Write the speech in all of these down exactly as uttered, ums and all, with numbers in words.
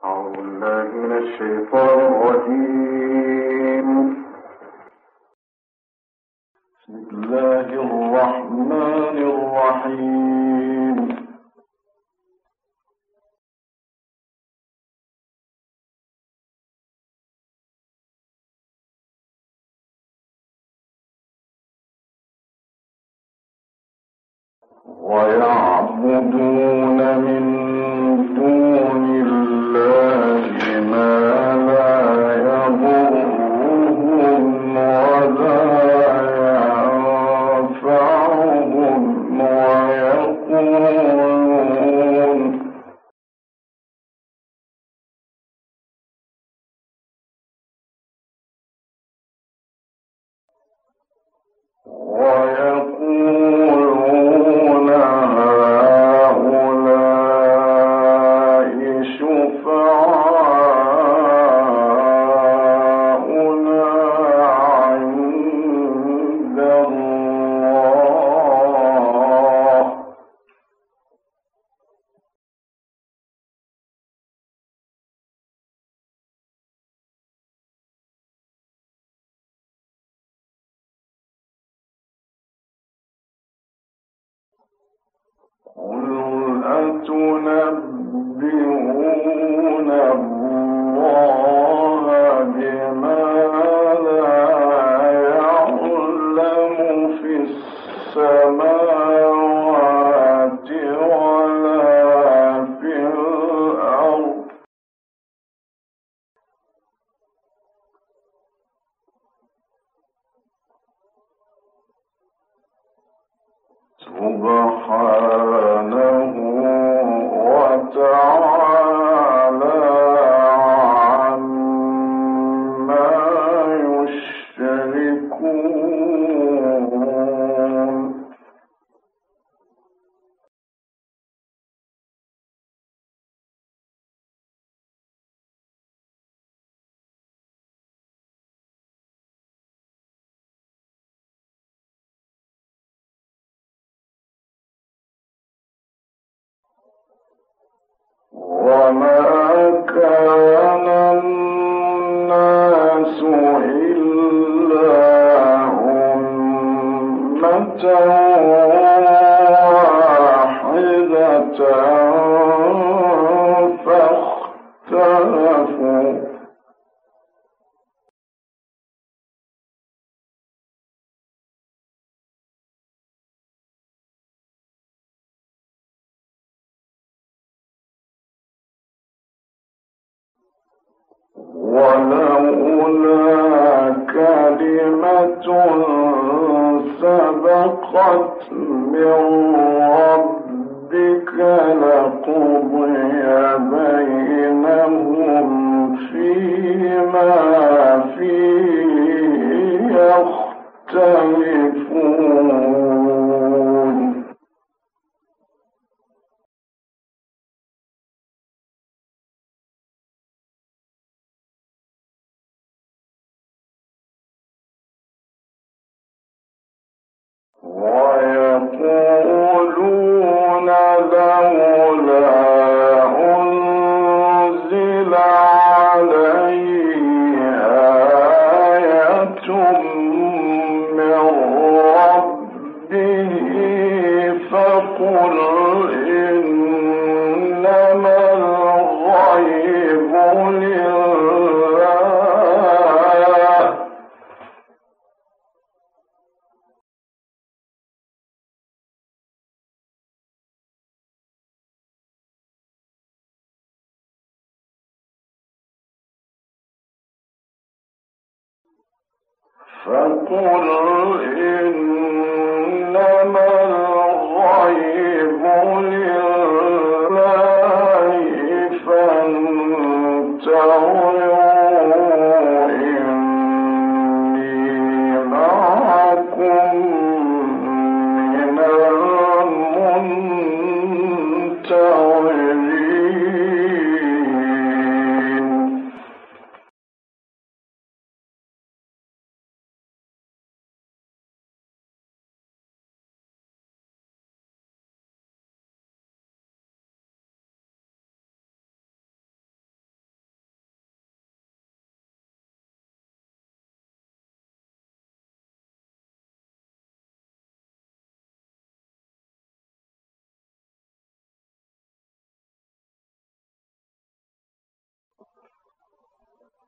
أعوذ بالله من الشيطان الرجيم. بسم الله الرحمن الرحيم. ويعبدون من دون الله ما لا يضرهم ولا ينفعهم ويقولون ويقولون هؤلاء شفعاؤنا عند الله قل أتنبئون الله بما لا يعلم في السماوات ولا في الأرض سبحانه وتعالى عما يشركون. وما كان الناس إلا أمة واحدة فاختلفوا ولولا كلمة سبقت من ربك لقضي بينهم فيما فيه يختلفون. ويقولون لولا أنزل عليه آية من ربه فقل إنما الغيب لله فقل إنما الغيب لله فانتظروا إني معكم من المنتظرين.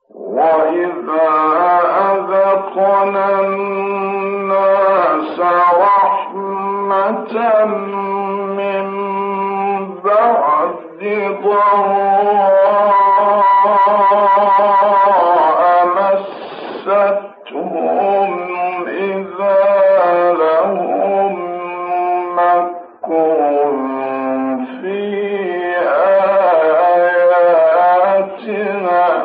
وإذا أذقنا الناس رحمة من بعد ضراء مستهم إذا لهم مكر في آياتنا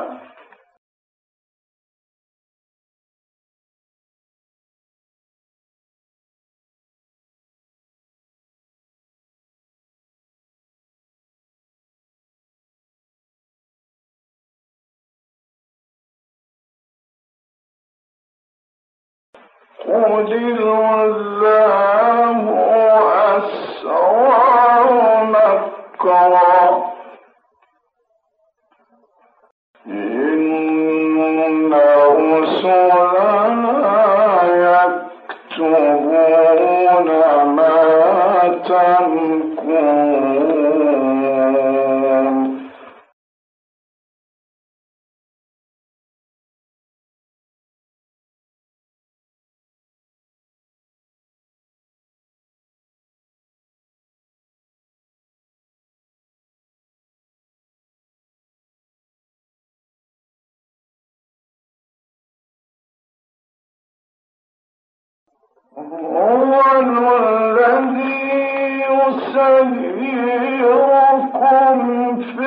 قل الله أسرع مكرا إن رسلنا يكتبون ما تمكرون هو الذي يسيركم في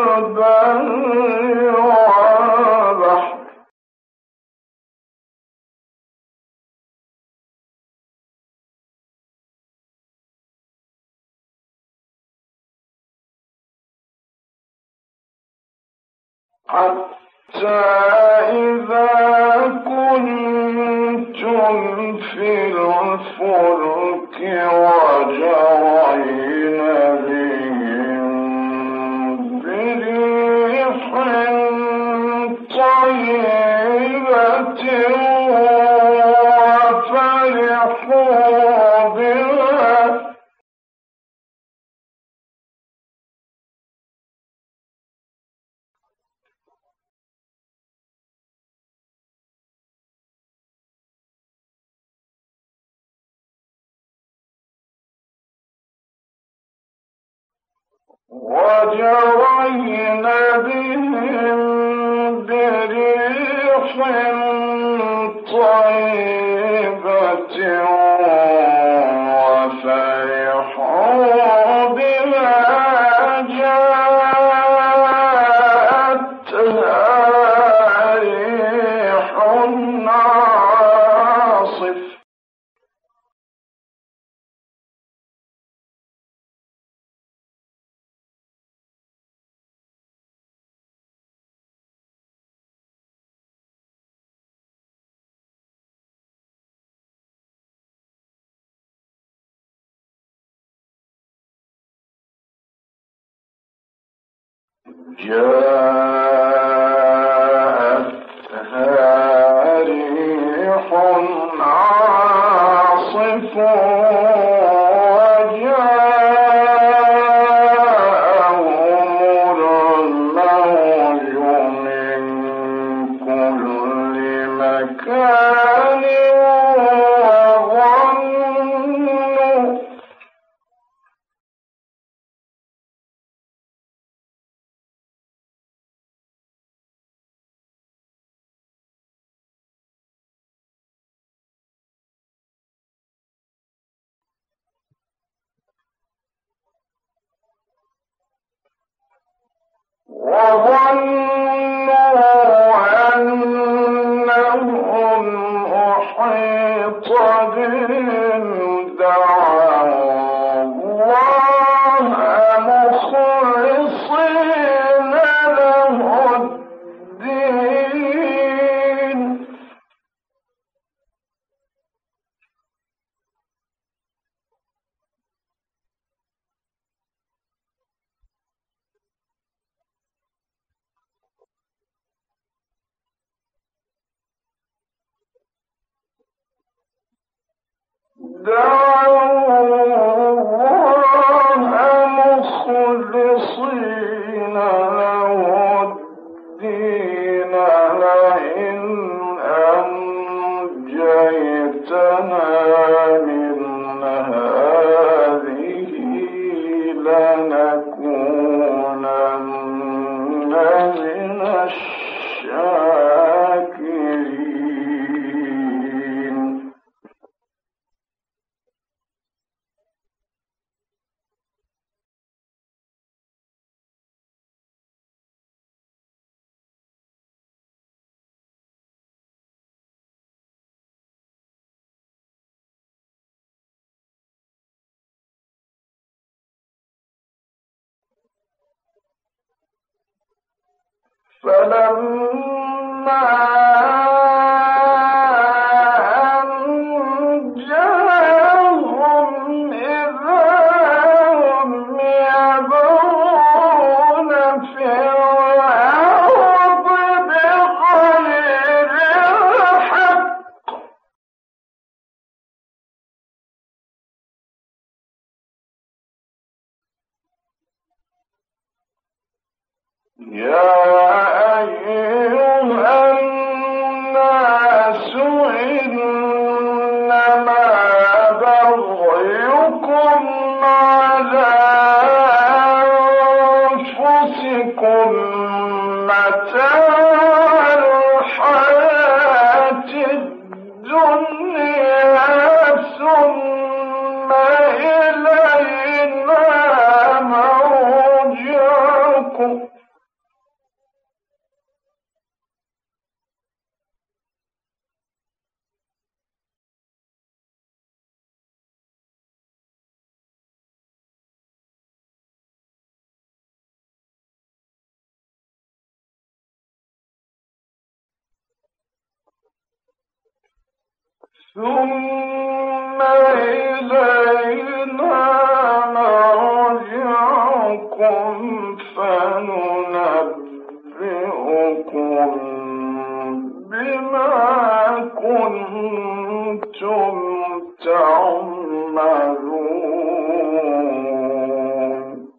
البر والبحر حتى إذا كنتم في الفلك وجرين بهم بريح طيبة وفرحوا بها وجرين بهم بريح طيبة وفرحوا بما جاءتها ريح عاصف جاءتها ريح عاصف وجاءهم الموج من كل مكان وظنوا وظنوا أنهم أحيط بهم دعوا الله مخلصين له الدين دعوا الله مخلصين له الدين ثم إلينا مرجعكم فننبئكم بما كنتم تعملون.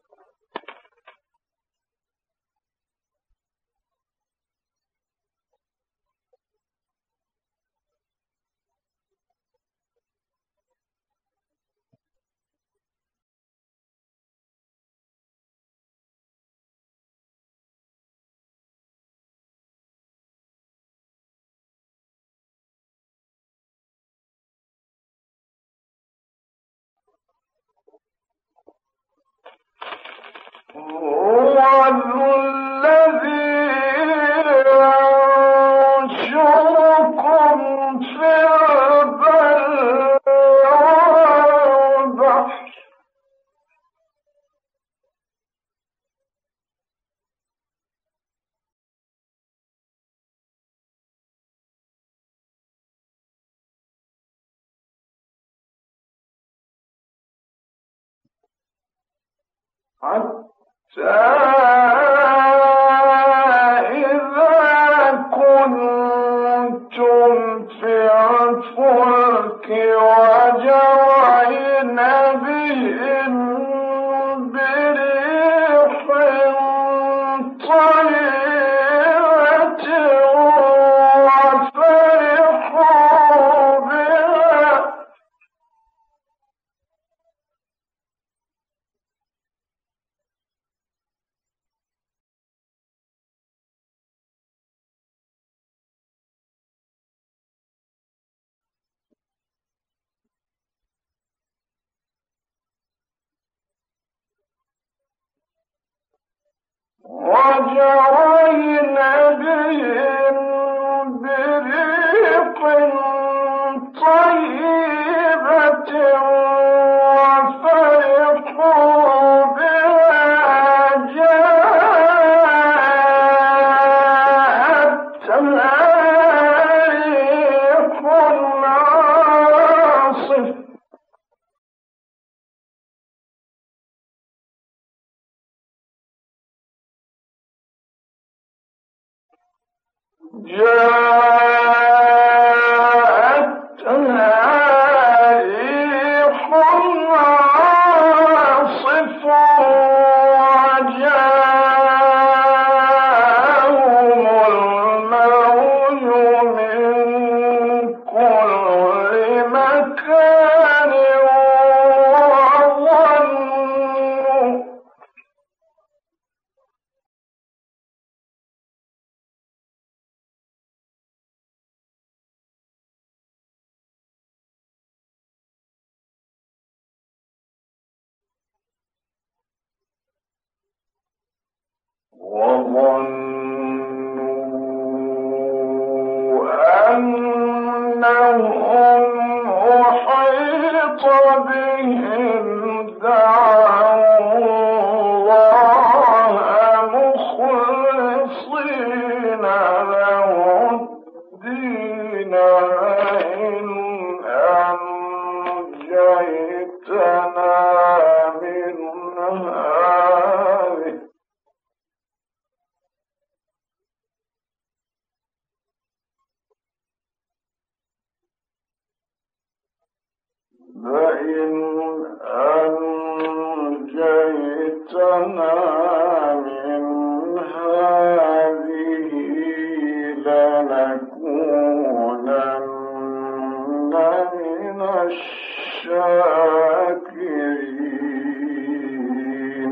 هو الذي ينشركم في البر والبحر حتى إذا كنتم في الفلك وجرين بهم بريح طيبة وفرحوا بها وجرين بهم بريح طيبة وفرحوا بها جاءتها ريح عاصف جاءتها ريح عاصف وجاءهم الموج من كل مكان وظنوا وظنوا أنهم أحيط بهم دعوا الله مخلصين أنجيتنا من هذه لنكونن من الشاكرين.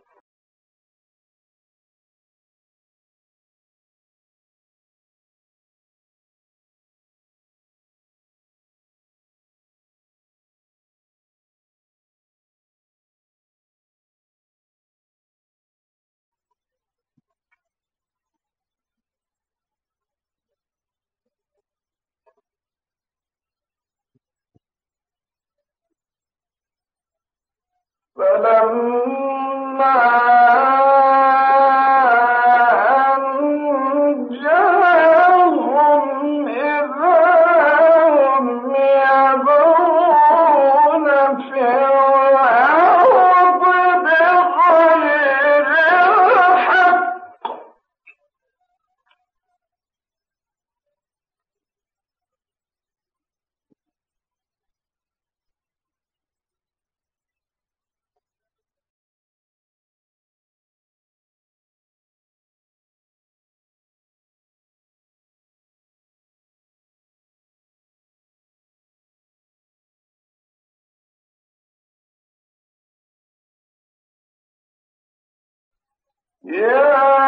فلما أنجاهم إذا هم يبغون في الأرض بغير الحق يا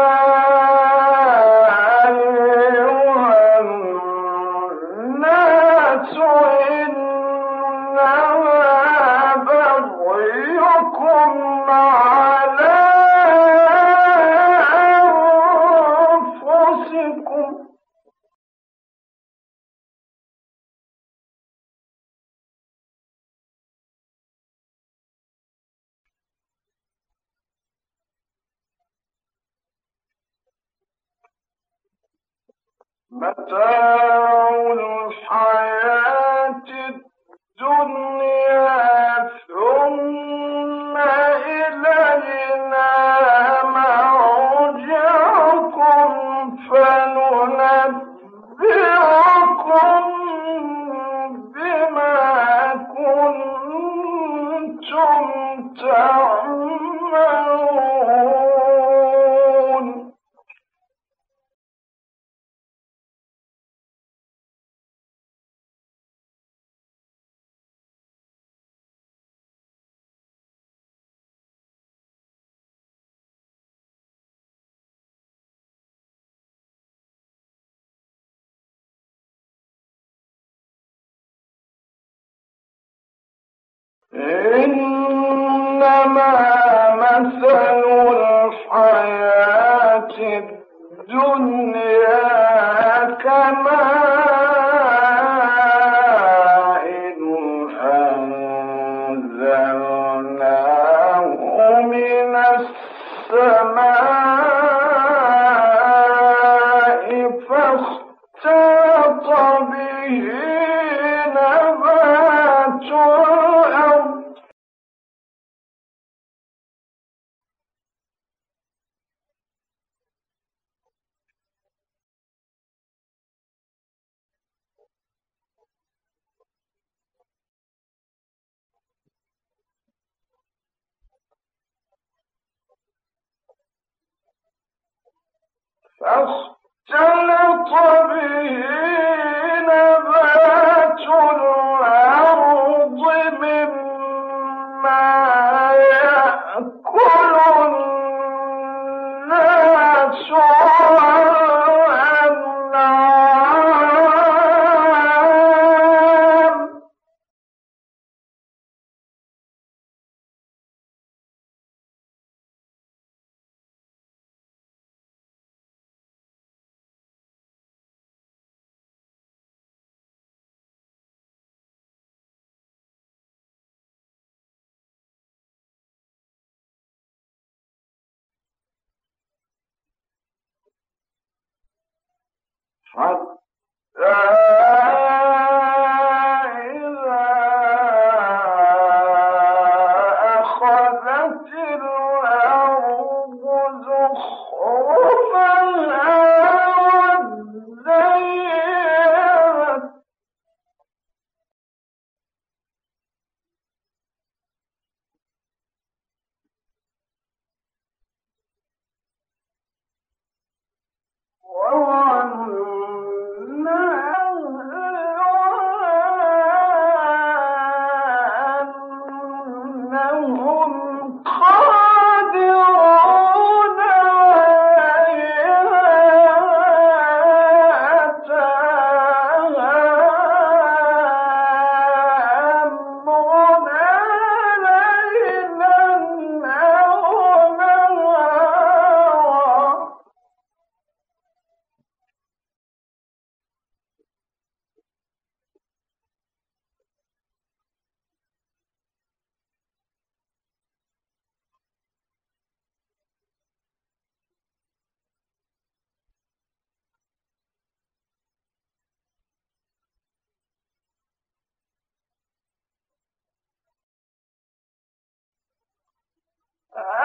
أيها الناس إنما بغيكم على أنفسكم متاع الحياة الدنيا ثم إلينا مرجعكم فننبئكم بما كنتم تعملون. إنما مثل الحياة الدنيا كماء أنزلناه من السماء فاختلط به نبات الأرض فاختلط به نبات الأرض مما يأكل الناس والأنعام حتى إذا أخذت الأرض زخرفها وزينت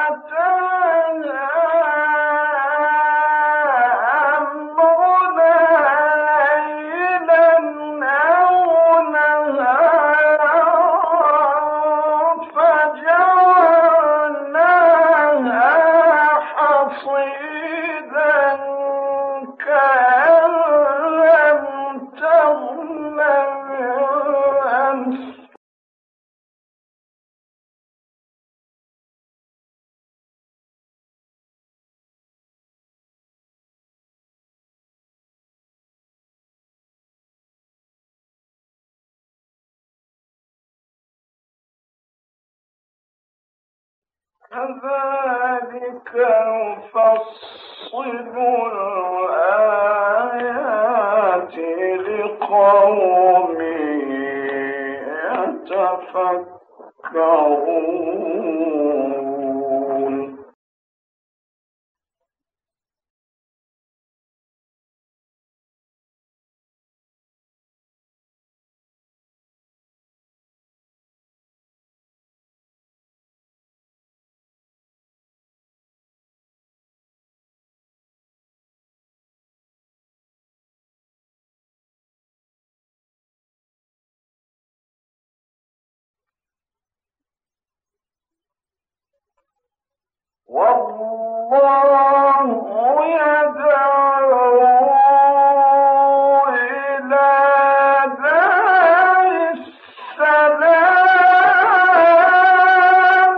كذلك نفصل الآيات لقوم يتفكرون. والله يدعو إلى دار السلام.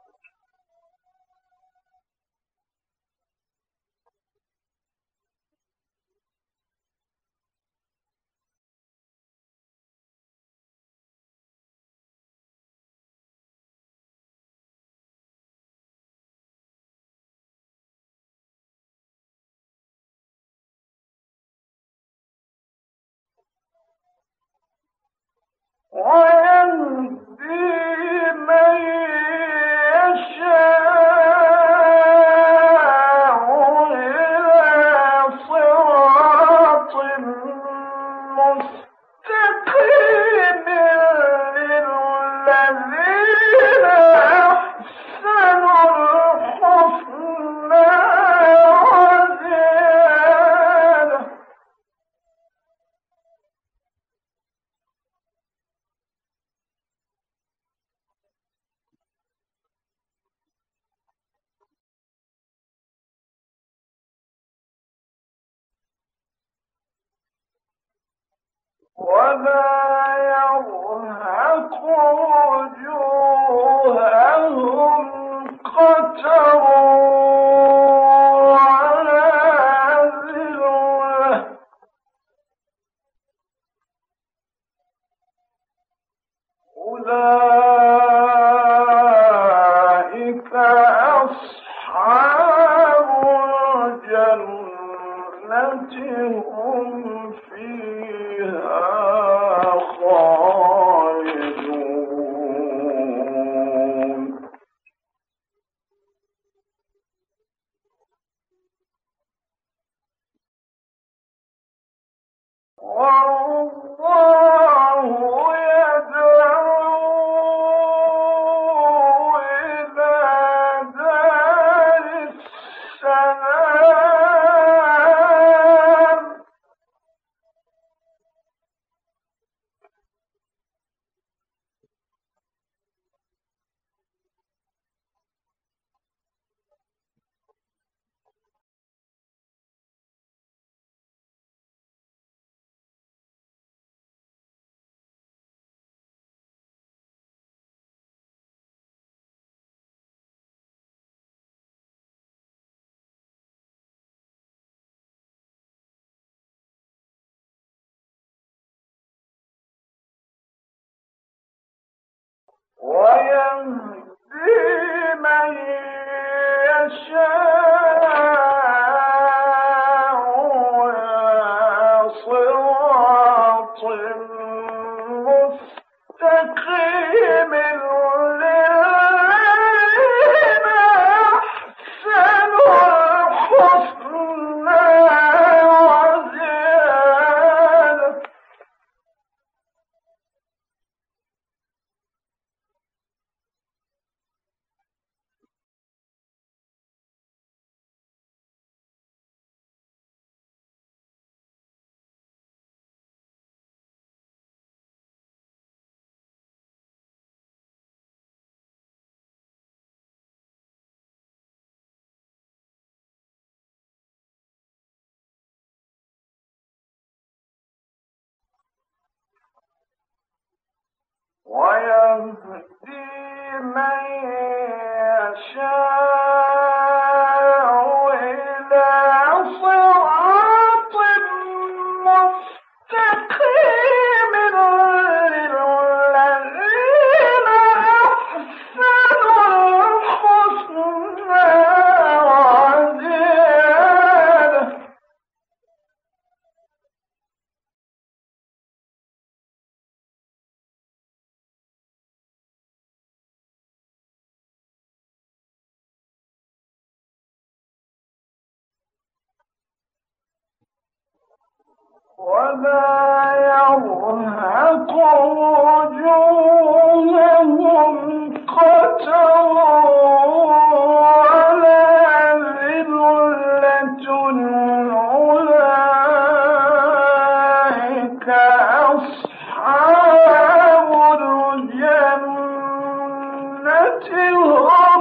ويهدي من يشاء إلى صراط مستقيم للذين أحسنوا الحسنى وزيادة. ولا يرهق وجوههم قتر ولا ذلة. أولئك أصحاب الجنة هم فيها خالدون. والله يدعو إلى دار السلام. ويهدي من يشاء إلى صراط مستقيم للذين أحسنوا الحسنى وزيادة. ويهدي من يشاء إلى صراط مستقيم للذين أحسنوا الحسنى وزيادة. ولا يرهق وجوههم قتر ولا ذلة أولئك أصحاب الجنة هم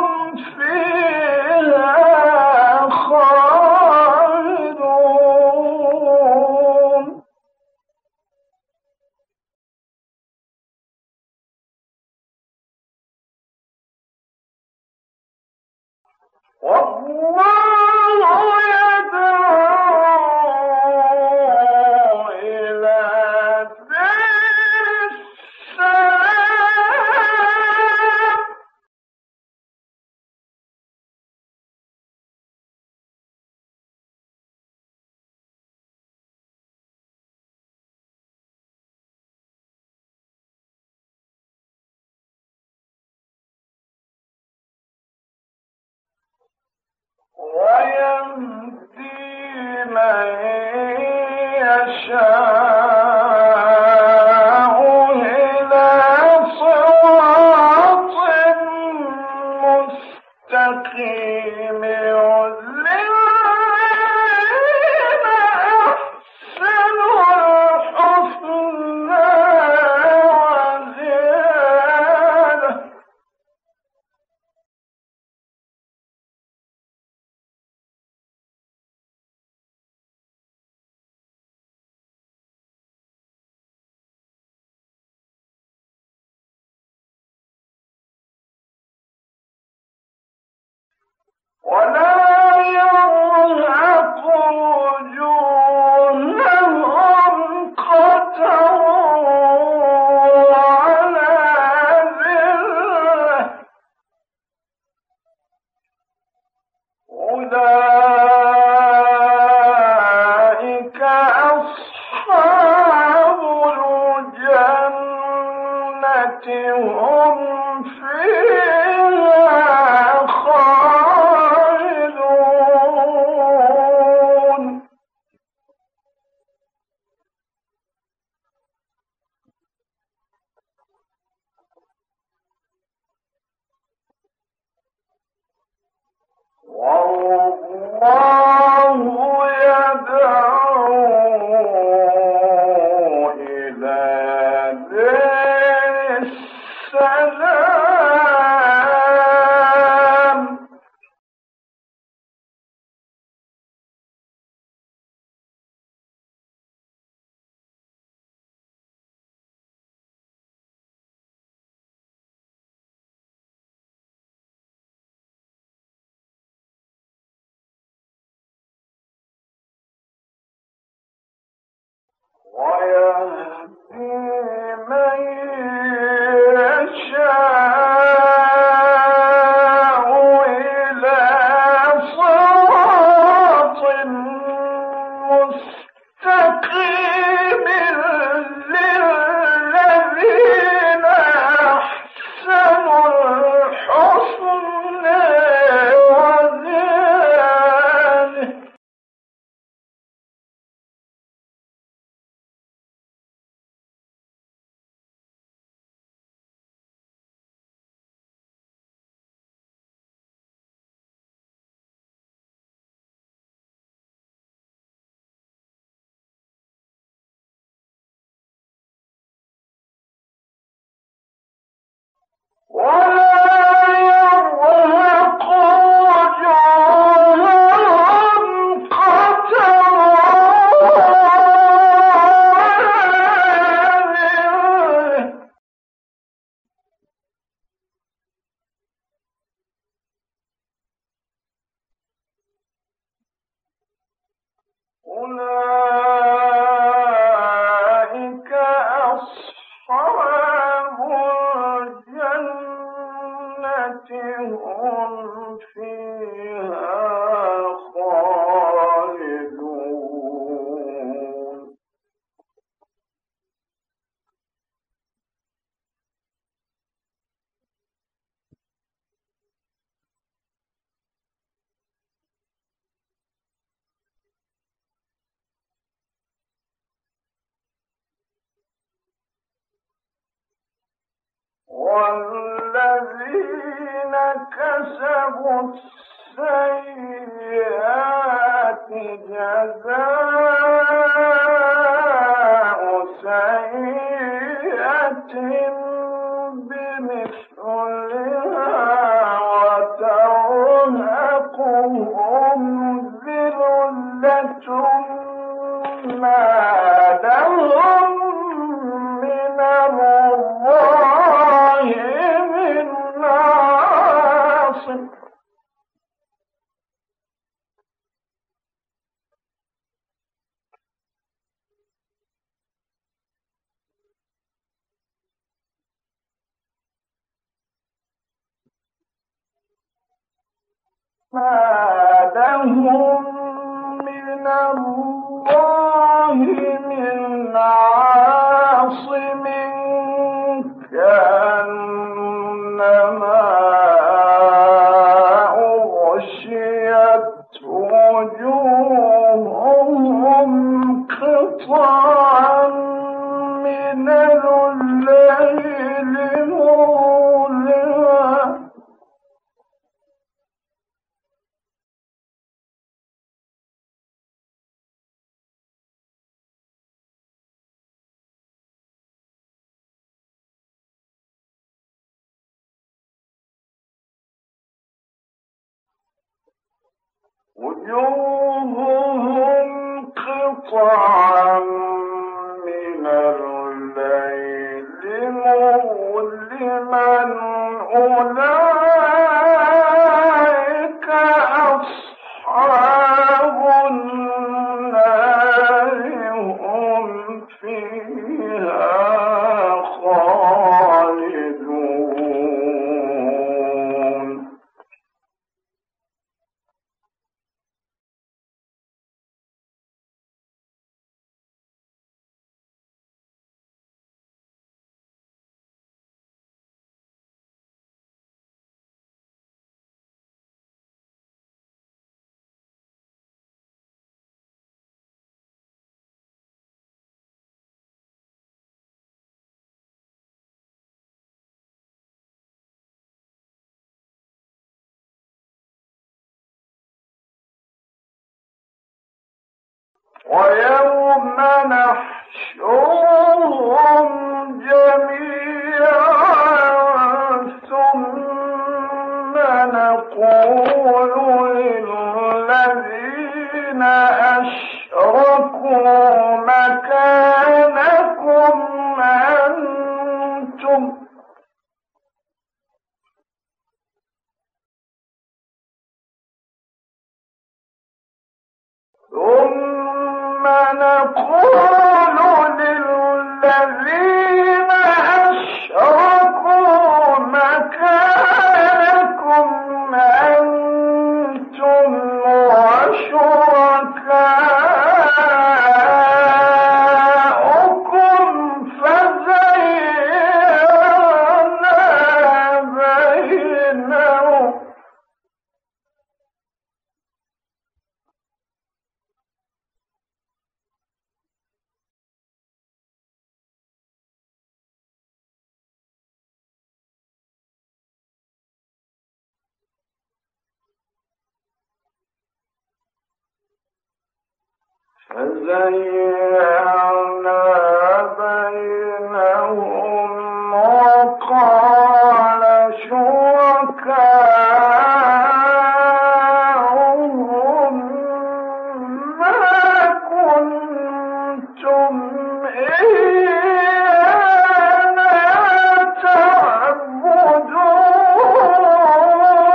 فيها خالدون. والله يدعو إلى دار السلام. ويهدي من يشاء إلى صراط مستقيم للذين أحسنوا الحسنى وزيادة. ولا يرهق وجوههم قتر ولا ذلة أولئك أصحاب الجنة هم فيها خالدون. والله يدعو إلى دار السلام. ويهدي من يشاء إلى صراط مستقيم للذين أحسنوا الحسنى وزيادة. ولا يرهق وجوههم قتر ولا ذلة أولئك أصحاب الجنة هم فيها خالدون والذين كسبوا السيئات جزاء سيئة بمثلها وترهقهم ذلة ما لهم من الله من عاصم ما لهم من الله من عاصم كأنما أغشيت وجوههم قطعا من الليل مظلما وجوههم قطعا من الليل مظلما أولئك أصحاب النار هم فيها خالدون ويوم نحشرهم جميعا ثم نقول للذين أشركوا مكانكم أنتم ثم نقول للذين أشركوا مكانكم أنتم وشركاؤكم فزيّنَا بينهم فزيّنَا بينهم وقال شركاؤهم ما كنتم إيانا تعبدون.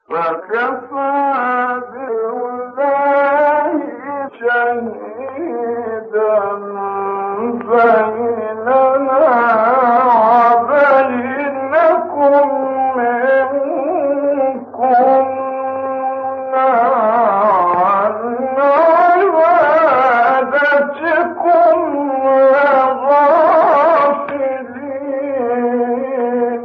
فكفى بالله شهيدا بيننا وبينكم إن كنا عن عبادتكم لغافلين.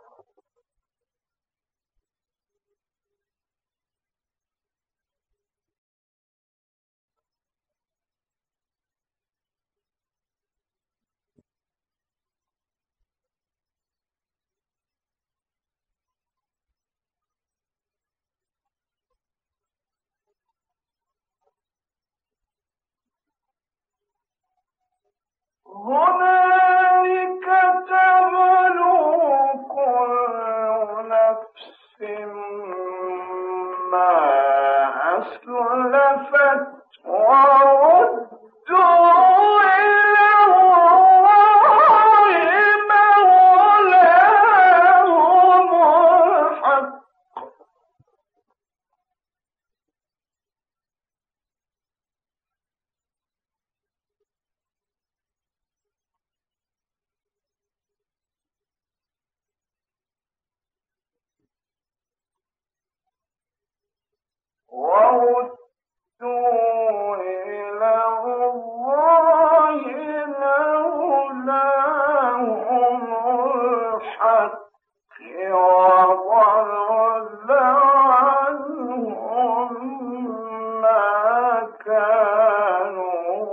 هنالك تبلو كل نفس ما أسلفت وردوا إلى الله مولاهم الحق. وردوا إلى الله مولاهم الحق وضل عنهم ما كانوا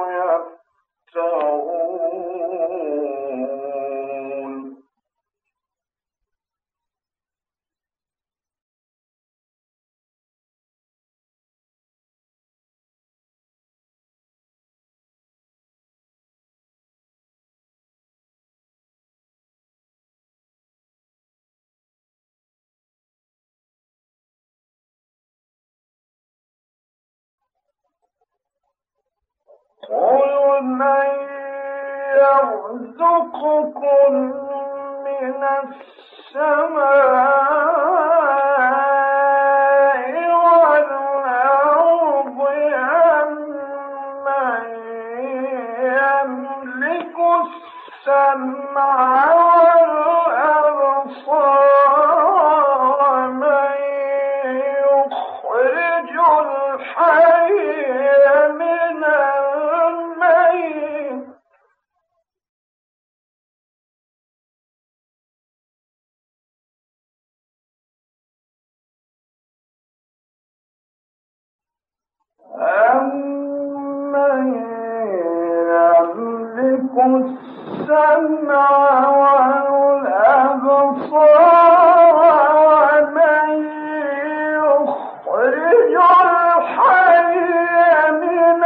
يفترون. قل من يرزقكم من السماء والأرض أمن يملك السمع والأبصار ومن يخرج الحي من الميت أمن يملك السمع والأبصار ومن يخرج الحي من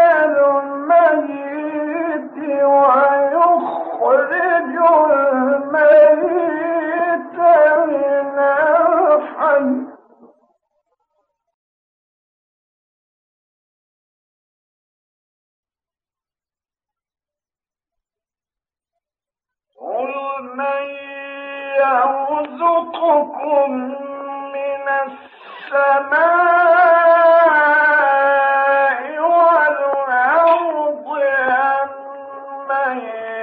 الميت ويخرج الميت من الحي. قل من يرزقكم من السماء والأرض أمن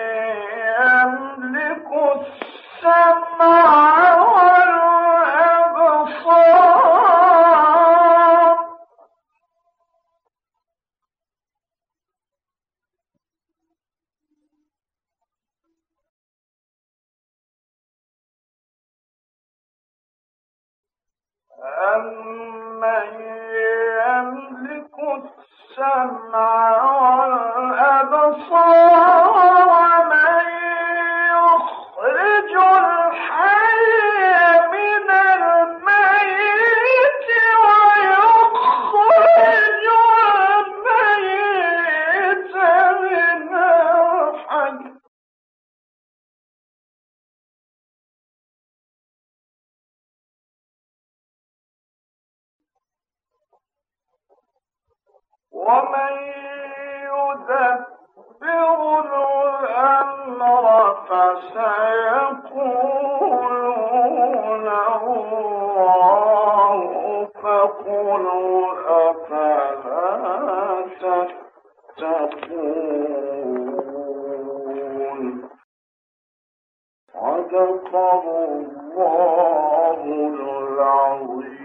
يملك السمع والأبصار أمن يملك السمع والأبصار ومن يخرج الحي من الميت ويخرج الميت من الحي. ومن يدبر الأمر فسيقولون الله فقلوا أفلا تتقون صدق الله العظيم.